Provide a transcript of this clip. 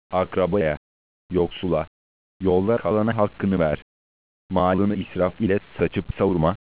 akrabaya, yoksula, yolda kalana hakkını ver. Malını israf ile saçıp savurma,